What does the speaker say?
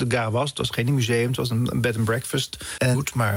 de Gare was. Het was geen museum, het was een bed and breakfast. Maar